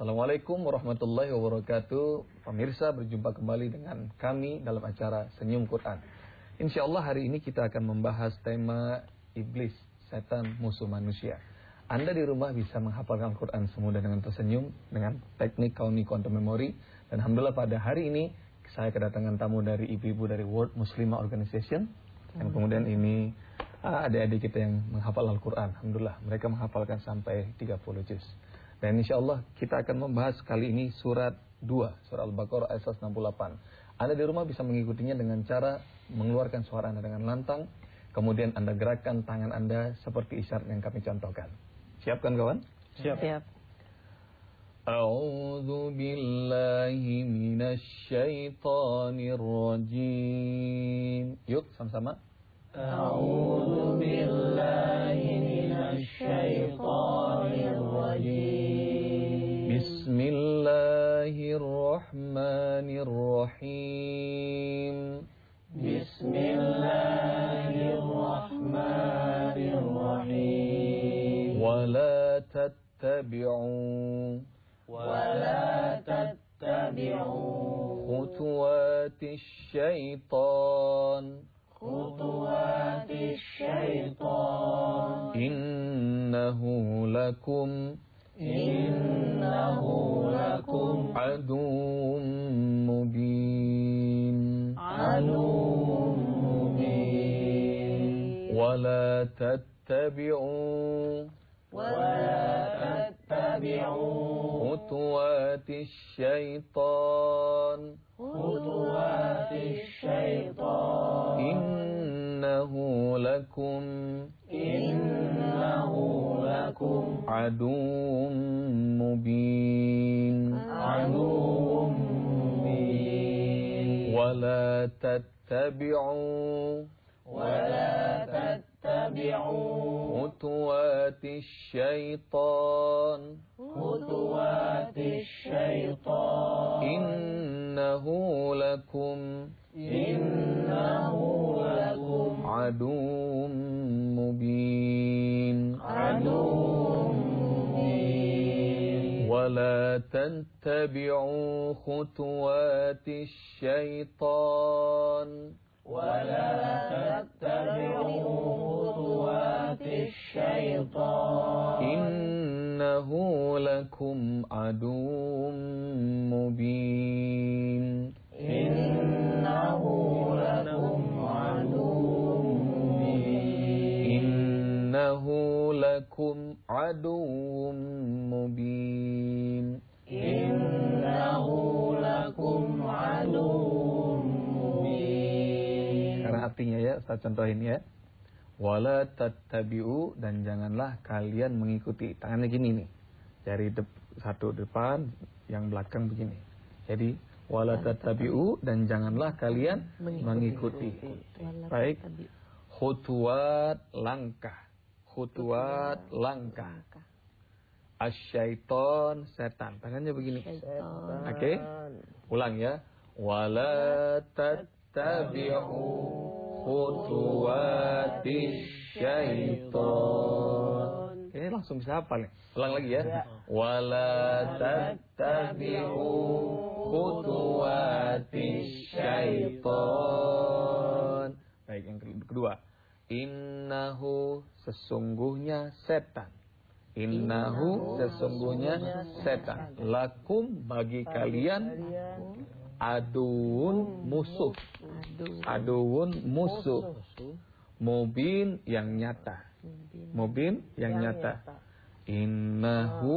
Assalamualaikum warahmatullahi wabarakatuh. Pemirsa, berjumpa kembali dengan kami dalam acara Senyum Quran. Insyaallah hari ini kita akan membahas tema iblis, setan, musuh manusia. Anda di rumah bisa menghafalkan Quran semudah dengan tersenyum dengan teknik Kauni Quantum Memory. Dan alhamdulillah pada hari ini saya kedatangan tamu dari ibu-ibu dari World Muslimah Organization. Yang kemudian ini adik-adik kita yang menghafal Al-Quran. Alhamdulillah mereka menghafalkan sampai 30 juz. Dan insyaallah kita akan membahas kali ini surat 2, surah Al-Baqarah ayat 168. Anda di rumah bisa mengikutinya dengan cara mengeluarkan suara Anda dengan lantang. Kemudian Anda gerakkan tangan Anda seperti isyarat yang kami contohkan. Siapkan kawan? Siap. A'udzu billahi minasy syaithanir rajim. Yuk sama-sama. A'udzu billahi minasy syaithanir rajim. Bismillahirrahmanirrahim. Bismillahirrahmanirrahim. Wala tattabi'u khutuwatis syaitan. Innahu lakum aduwwum mubin. Wala tattabi'u khutuwatis syaitan. Innahu lakum aduwwum mubin. Wala tattabi'u khutuwatis syaitan. Innahu lakum aduwwum mubin. Wala tattabi'u khutuwatis syaitan. Innahu lakum aduwwum mubin. Innahu lakum aduwwum mubin. Sekarang artinya ya, Ustaz contohin ya. Wala tattabi'u, dan janganlah kalian mengikuti. Tangannya gini nih. Jari satu depan, yang belakang begini. Jadi wala tattabi'u, dan janganlah kalian mengikuti. Baik. Khutuwat langkah. Asyaiton, setan. Tangannya begini. Oke. Ulang ya. Wala tattabi'u khutuwatis syaiton. Ini langsung bisa hafal nih. Ulang lagi ya. Wala tattabi'u khutuwatis syaiton. Baik, yang kedua. Innahu, sesungguhnya setan. Innahu, sesungguhnya setan. Lakum, bagi kalian. Aduun, musuh. Aduun, musuh. Mubin, yang nyata. Innahu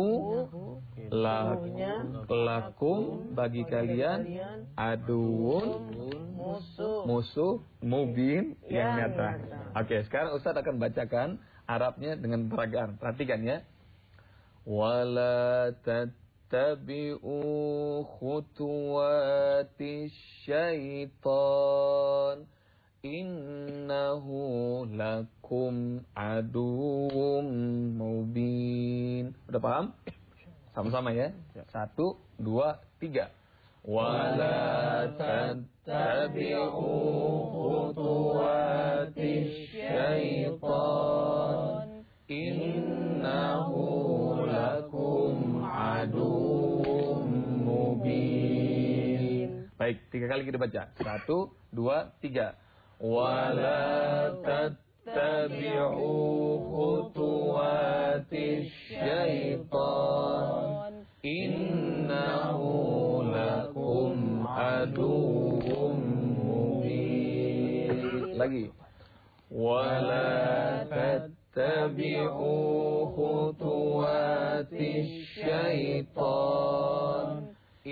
lakum, bagi kalian. Aduun, musuh. Mubin, yang nyata. Oke, sekarang Ustaz akan bacakan Arabnya dengan peragaan. Perhatikan ya. Wala tattabi'u khutuwatis syaitan. Innahu lakum aduwwum mubin. Udah paham? Sama-sama ya. 1, 2, 3. Wala tattabi'u khutuwatis syaitan. Innahu lakum aduwwum Baik, 3 kali kita baca. 1, 2, 3. Wala tattabi'u khutuwatis syaitan. Innahu lakum aduwwum mubin. Lagi. Wala tattabi'u khutuwatis syaitan.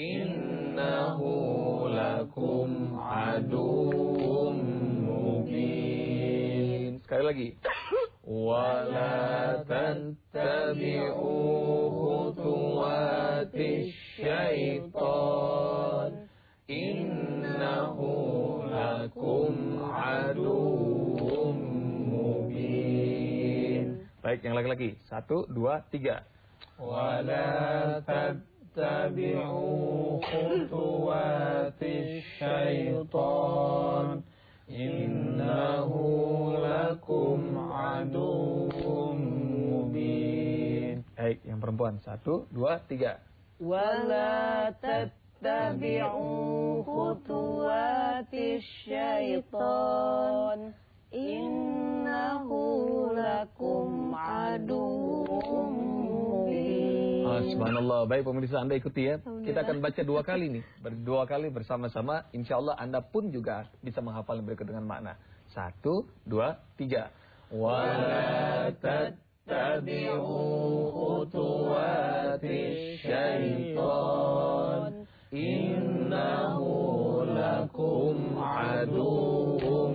Innahu lakum aduwwum mubin. Sekali lagi. Wala tattabi'u khutuwatis syaitan. Innahu lakum aduwwum mubin. Baik, yang lagi-lagi. 1, 2, 3. Wala tattabi'u khutuwatis syaitan. Innahu lakum aduwwum mubin. Baik, yang perempuan. 1, 2, 3. Wala tattabi'u khutuwatis syaitan. Innahu lakum aduwwum mubin. Subhanallah. Baik pemirsa, Anda ikuti ya. Kita akan baca 2 kali nih. 2 kali bersama-sama. Insya Allah Anda pun juga bisa menghafal yang berikut dengan makna. 1, 2, 3. Wala tattabi'u khutuwatis syaitan. Innahu lakum aduwwum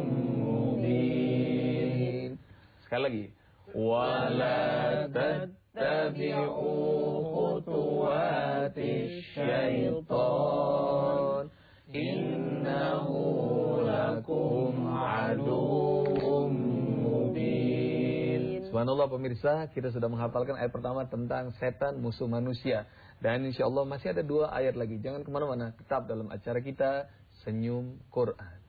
mubin. Sekali lagi. Wala tattabi'u khutuwatis syaitan. Innahu lakum aduwwum mubin. Subhanallah pemirsa, kita sudah menghafalkan ayat pertama tentang setan musuh manusia. Dan insya Allah masih ada 2 ayat lagi. Jangan kemana-mana, tetap dalam acara kita Senyum Quran.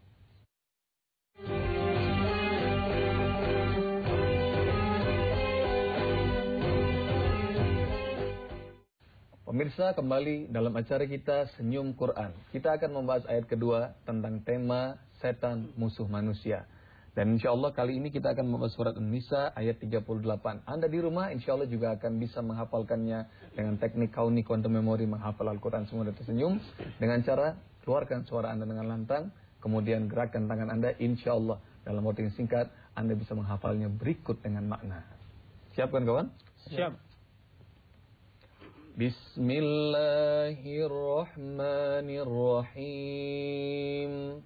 Pemirsa, kembali dalam acara kita Senyum Quran. Kita akan membahas ayat kedua tentang tema setan musuh manusia. Dan insya Allah kali ini kita akan membahas surat An-Nisa ayat 38. Anda di rumah insya Allah juga akan bisa menghafalkannya dengan teknik kauni quantum memory, menghafal Al-Quran semua dan tersenyum. Dengan cara keluarkan suara Anda dengan lantang, kemudian gerakkan tangan Anda, insya Allah dalam waktu yang singkat Anda bisa menghafalnya berikut dengan makna. Siap kan kawan? Siap. Bismillahirrahmanirrahim.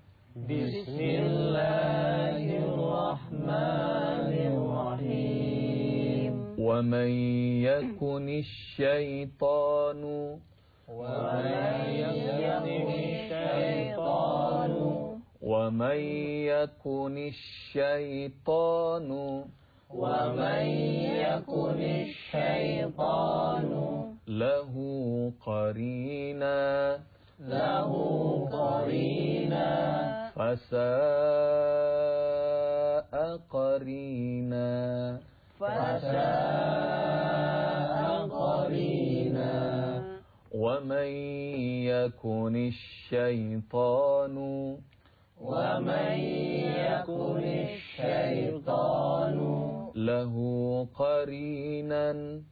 Bismillahirrahmanirrahim. Wa man yakunish syaitanu wa man yakunish syaitanu lahu qarina fasa'a qarina. Wa man yakunish syaitanu lahu qarinan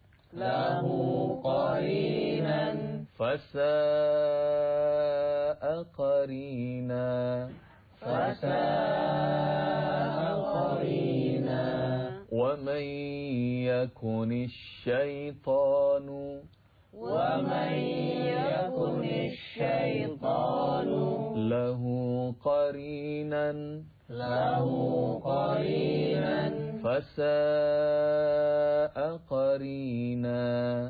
fasa'a qarina. Wa man yakunish syaitanu lahu qarinan fasa'a qarina.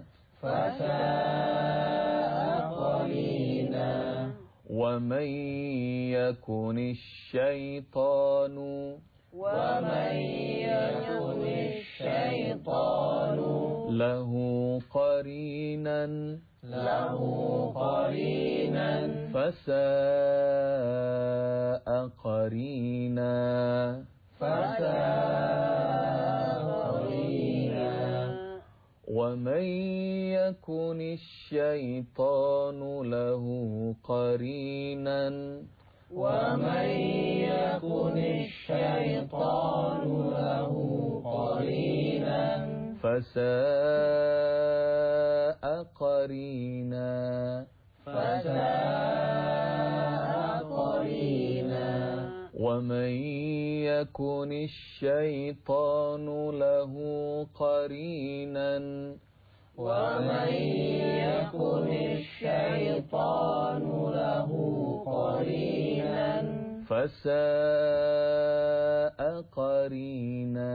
Wa man yakunish syaitanu lahu qarinan fasa'a qarina. Wa man يكن الشيطان له قرينا ومن يكن الشيطان له قرينا فساء قرينا ومن يكن الشيطان له قرينا ومن يكن الشيطان له قرينا فساء قرينا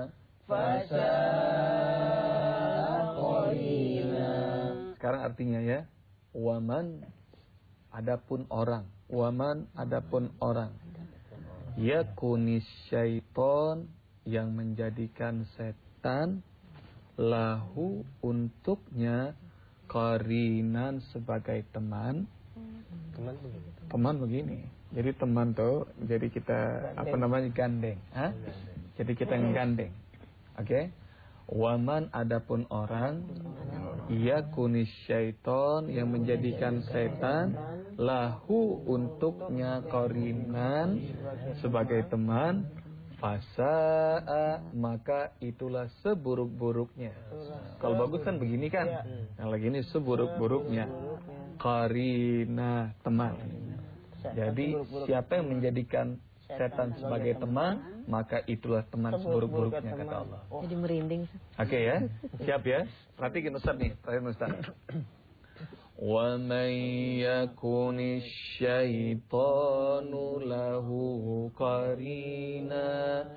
Sekarang artinya ya, waman adapun orang, waman adapun orang, yakunis syaiton yang menjadikan setan, lahu untuknya, qarinan sebagai teman. Teman begini. Jadi teman tuh, jadi kita gandeng. Jadi kita gandeng. Oke. Waman adapun orang, yakunis syaiton yang menjadikan setan, lahu untuknya qarinan sebagai teman, fasa'a maka itulah seburuk-buruknya. Kalau bagus kan begini kan, yang lagi ini seburuk-buruknya, qarina teman. Jadi siapa yang menjadikan setan sebagai teman, maka itulah teman seburuk-buruknya, kata Allah. Jadi merinding. Oke ya, siap ya. Perhatikan Ustaz nih, perhatikan Ustaz. Wa man yakunish syaitanu lahu qarina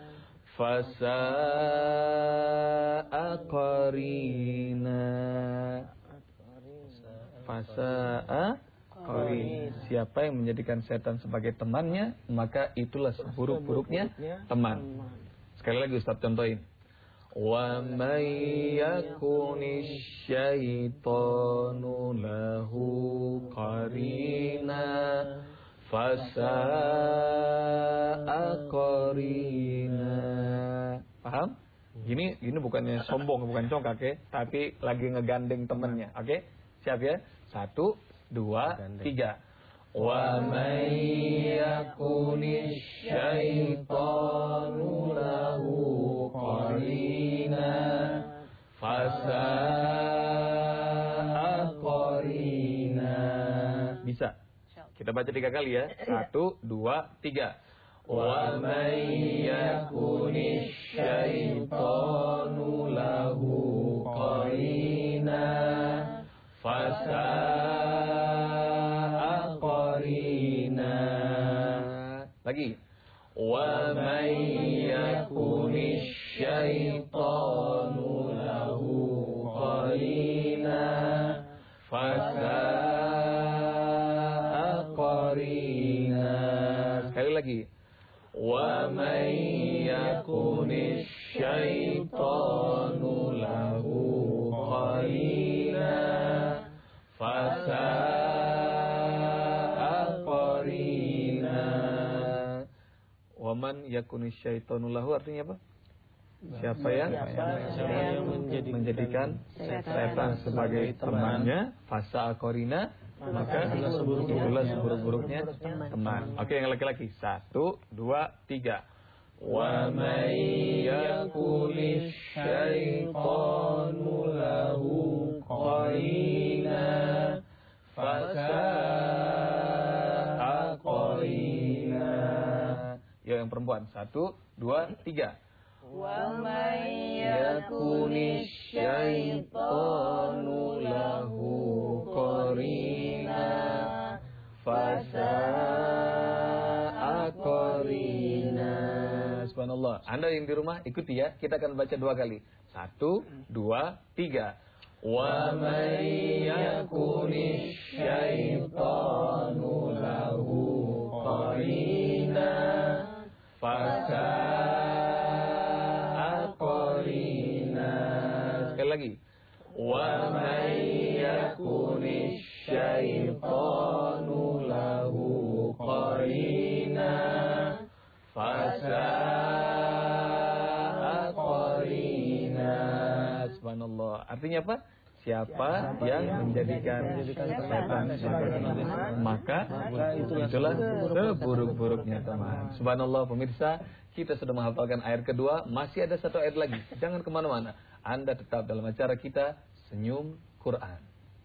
fasa'a qarina. Fasa'a qarin. Siapa yang menjadikan setan sebagai temannya, maka itulah seburuk-buruknya teman. Sekali lagi Ustaz contohin. Wa may yakunish syaitanu lahu qarina fasa'a qarina. Paham? Gini bukannya sombong, bukan congkak ya, tapi lagi ngegandeng temannya. Oke? Siap ya? 1, 2, 3. Wa may yakunish syaitanu lahu qarina fasa'a qarina. Bisa. Kita baca 3 kali ya. 1, 2, 3. Wa may yakunish syaitanu lahu qarina fasa'a qarina. Lagi. Wa may yakunish syaitanu lahu qarina fasa'a qarina. Sekali lagi. Wa may yakunish syaitanu lahu qarina fasa'a qarina. Waman yakunis syaitanu lahu artinya apa? Siapa yang menjadikan setan sebagai temannya, fasa'a qarina, maka itulah seburuk-buruknya teman. Oke, yang laki-laki. 1, 2, 3. Wa may yakunis syaitanu lahu qarina fasa'a qarina. Ya, yang perempuan. 1, 2, 3. Wa may yakunis syaitanu lahu qarina fasa'a qarina. Subhanallah. Anda yang di rumah ikuti ya. Kita akan baca 2 kali. 1, 2, 3. Wa may yakunis syaitanu lahu qarina fasa'a qarina. Sekali lagi. Wa may yakunis syaitanu lahu qarina fasa'a qarina. Subhanallah. Artinya apa? Siapa yang menjadikan setan sebagai teman, maka itulah seburuk-buruknya teman. Subhanallah pemirsa, kita sudah menghafalkan ayat kedua. Masih ada satu ayat lagi. Jangan kemana-mana. Anda tetap dalam acara kita Senyum Quran.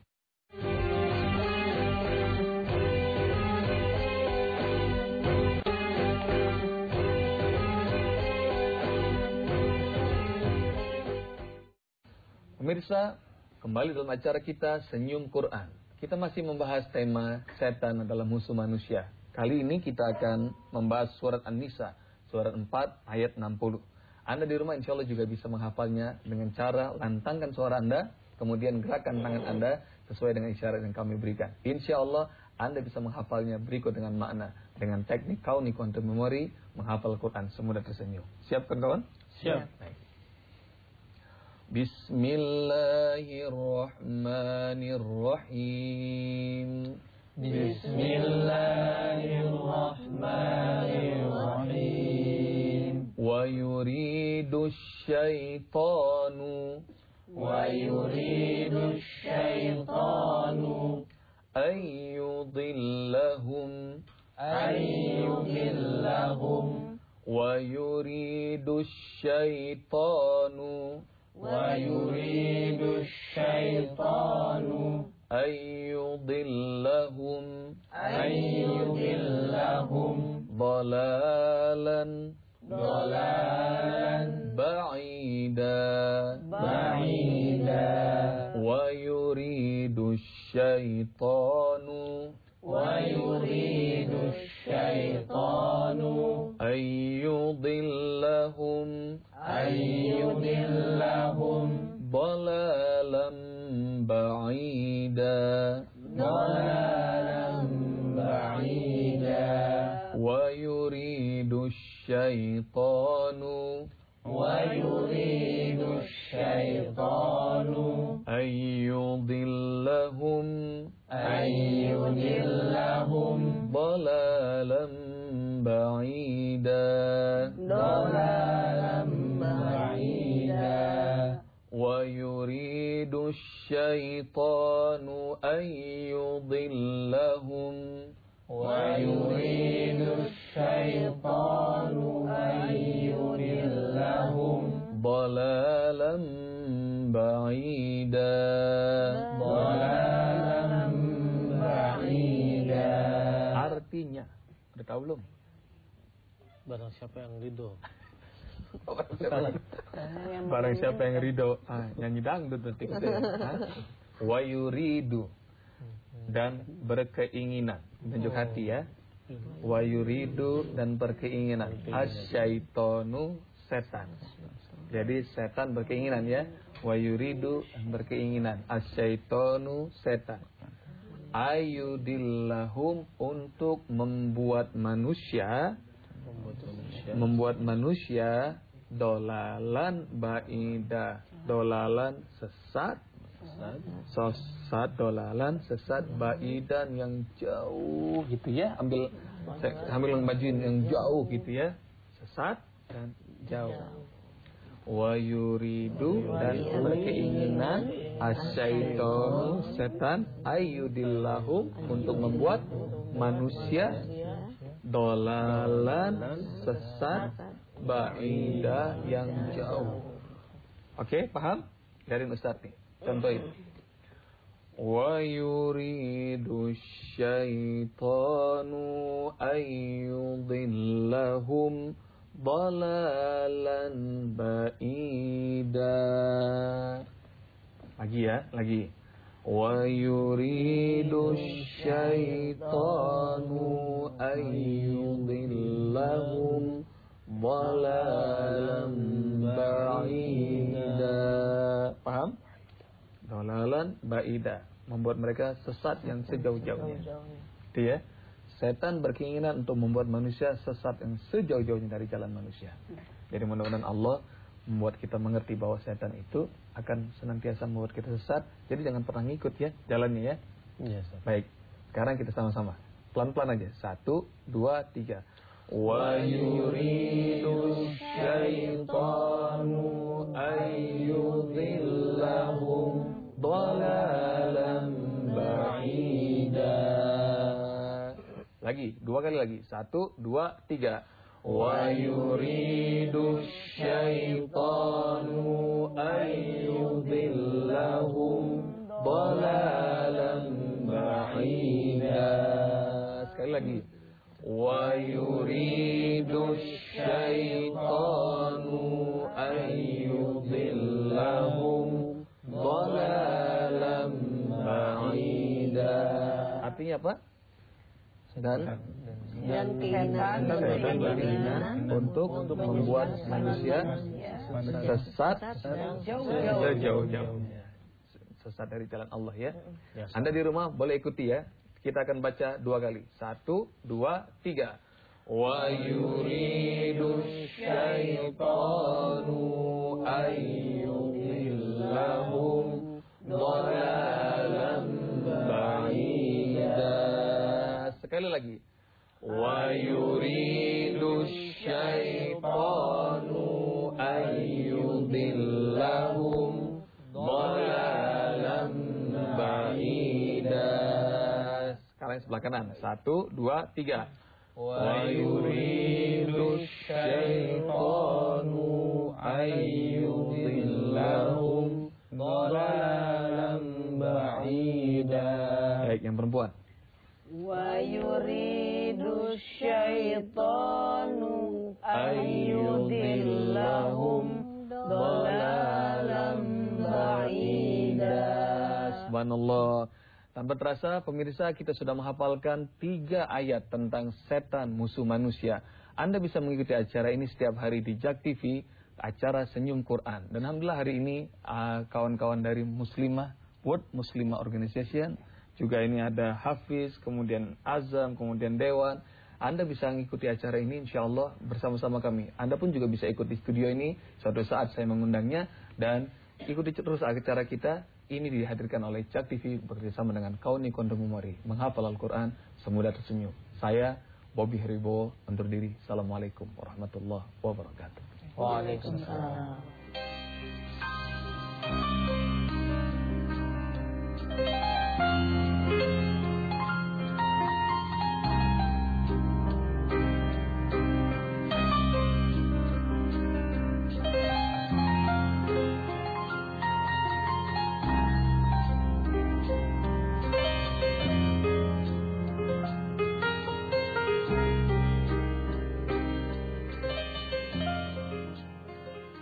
Pemirsa, kembali dalam acara kita Senyum Quran. Kita masih membahas tema setan adalah musuh manusia. Kali ini kita akan membahas surat An-Nisa, surat 4 ayat 60. Anda di rumah insya Allah juga bisa menghafalnya dengan cara lantangkan suara Anda, kemudian gerakan tangan Anda sesuai dengan isyarat yang kami berikan. Insya Allah Anda bisa menghafalnya berikut dengan makna, dengan teknik kauni quantum memory, menghafal Quran semudah tersenyum. Siap kawan? Siap. Baik. Bismillahirrahmanirrahim. Bismillahirrahmanirrahim. Wa yuridu syaitanu ayyudillahum wa yuridu syaitanu ayyudillahum dalalan ba'ida wa yuridu syaitanu ayyudillahum dalalan ba'ida wa yuridu syaitanu ayyudillahum dalalan ba'ida wa yuridu syaitanu ayyudillahum dalalan ba'ida. Artinya, udah tahu belum? Barang siapa yang ridho. Barang siapa yang ridho. Nyanyi dangdut nanti. Wa yuridu, dan berkeinginan, tunjuk hati ya. Wa yuridu, dan berkeinginan. Asyaitonu, setan. Jadi setan berkeinginan ya. Wa yuridu, berkeinginan. Asyaitonu, setan. Ayyudillahum, untuk membuat manusia dolalan ba'ida, dolalan sesat, dolalan sesat, ba'idan yang jauh gitu ya. Ambil bajuin yang jauh gitu ya. Sesat dan jauh. Wa yuridu, dan berkeinginan, asyaitonu, setan, ayyudillahum, untuk membuat manusia dolalan sesat, ba'ida yang jauh. Oke, paham? Dari Ustaz nih. Contohin. Wa yuridu syaitanu ayyudillahum dalalan ba'ida. Lagi ya, lagi. Wa yuridu syaitanu ayyudillahum dalalan ba'ida. Paham? Dalalan ba'ida, membuat mereka sesat yang sejauh-jauhnya. Itu ya. Setan berkeinginan untuk membuat manusia sesat yang sejauh-jauhnya dari jalan manusia. Jadi mudah-mudahan Allah membuat kita mengerti bahwa setan itu akan senantiasa membuat kita sesat. Jadi jangan pernah ngikut ya jalannya ya. Yes, baik, sekarang kita sama-sama pelan-pelan aja. 1, 2, 3. Wa yuridu syaitanu ayyudillahum dhalalan ba'ida. Lagi, 2 kali lagi. 1, 2, 3. Wa yuridu syaitanu ayyudillahum dhalalan ba'ida. Sekali lagi. Wa yuridu syaitanu ayyudillahum dhalalan ba'ida. Artinya apa? Dan keinginan untuk membuat manusia sesat sejauh-jauhnya, sesat dari jalan Allah ya. Anda di rumah boleh ikuti ya. Kita akan baca 2 kali. 1, 2, 3. Wa yuridu syaitanu ayyudillahum dhalalan ba'ida. Sekali lagi. Wa yuridu syaitanu ayyudillahum dhalalan ba'ida. Sekarang sebelah kanan. 1, 2, 3. Wa yuridu syaitanu ayyudillahum dhalalan ba'ida. Baik, yang perempuan. Wa yuridu syaitanu ayyudillahum dhalalan ba'ida. Subhanallah. Tanpa terasa pemirsa, kita sudah menghafalkan 3 ayat tentang setan musuh manusia. Anda bisa mengikuti acara ini setiap hari di JAK TV, acara Senyum Quran. Dan alhamdulillah hari ini kawan-kawan dari Muslimah, World Muslimah Organization, juga ini ada Hafiz, kemudian Azam, kemudian Dewan. Anda bisa mengikuti acara ini insyaAllah bersama-sama kami. Anda pun juga bisa ikut di studio ini suatu saat saya mengundangnya. Dan ikuti terus acara kita. Ini dihadirkan oleh JAK TV bekerjasama dengan Kauni Kondomumori. Menghafal Al-Quran semudah tersenyum. Saya Bobby Heribo undur diri. Assalamualaikum warahmatullahi wabarakatuh. Waalaikumsalam.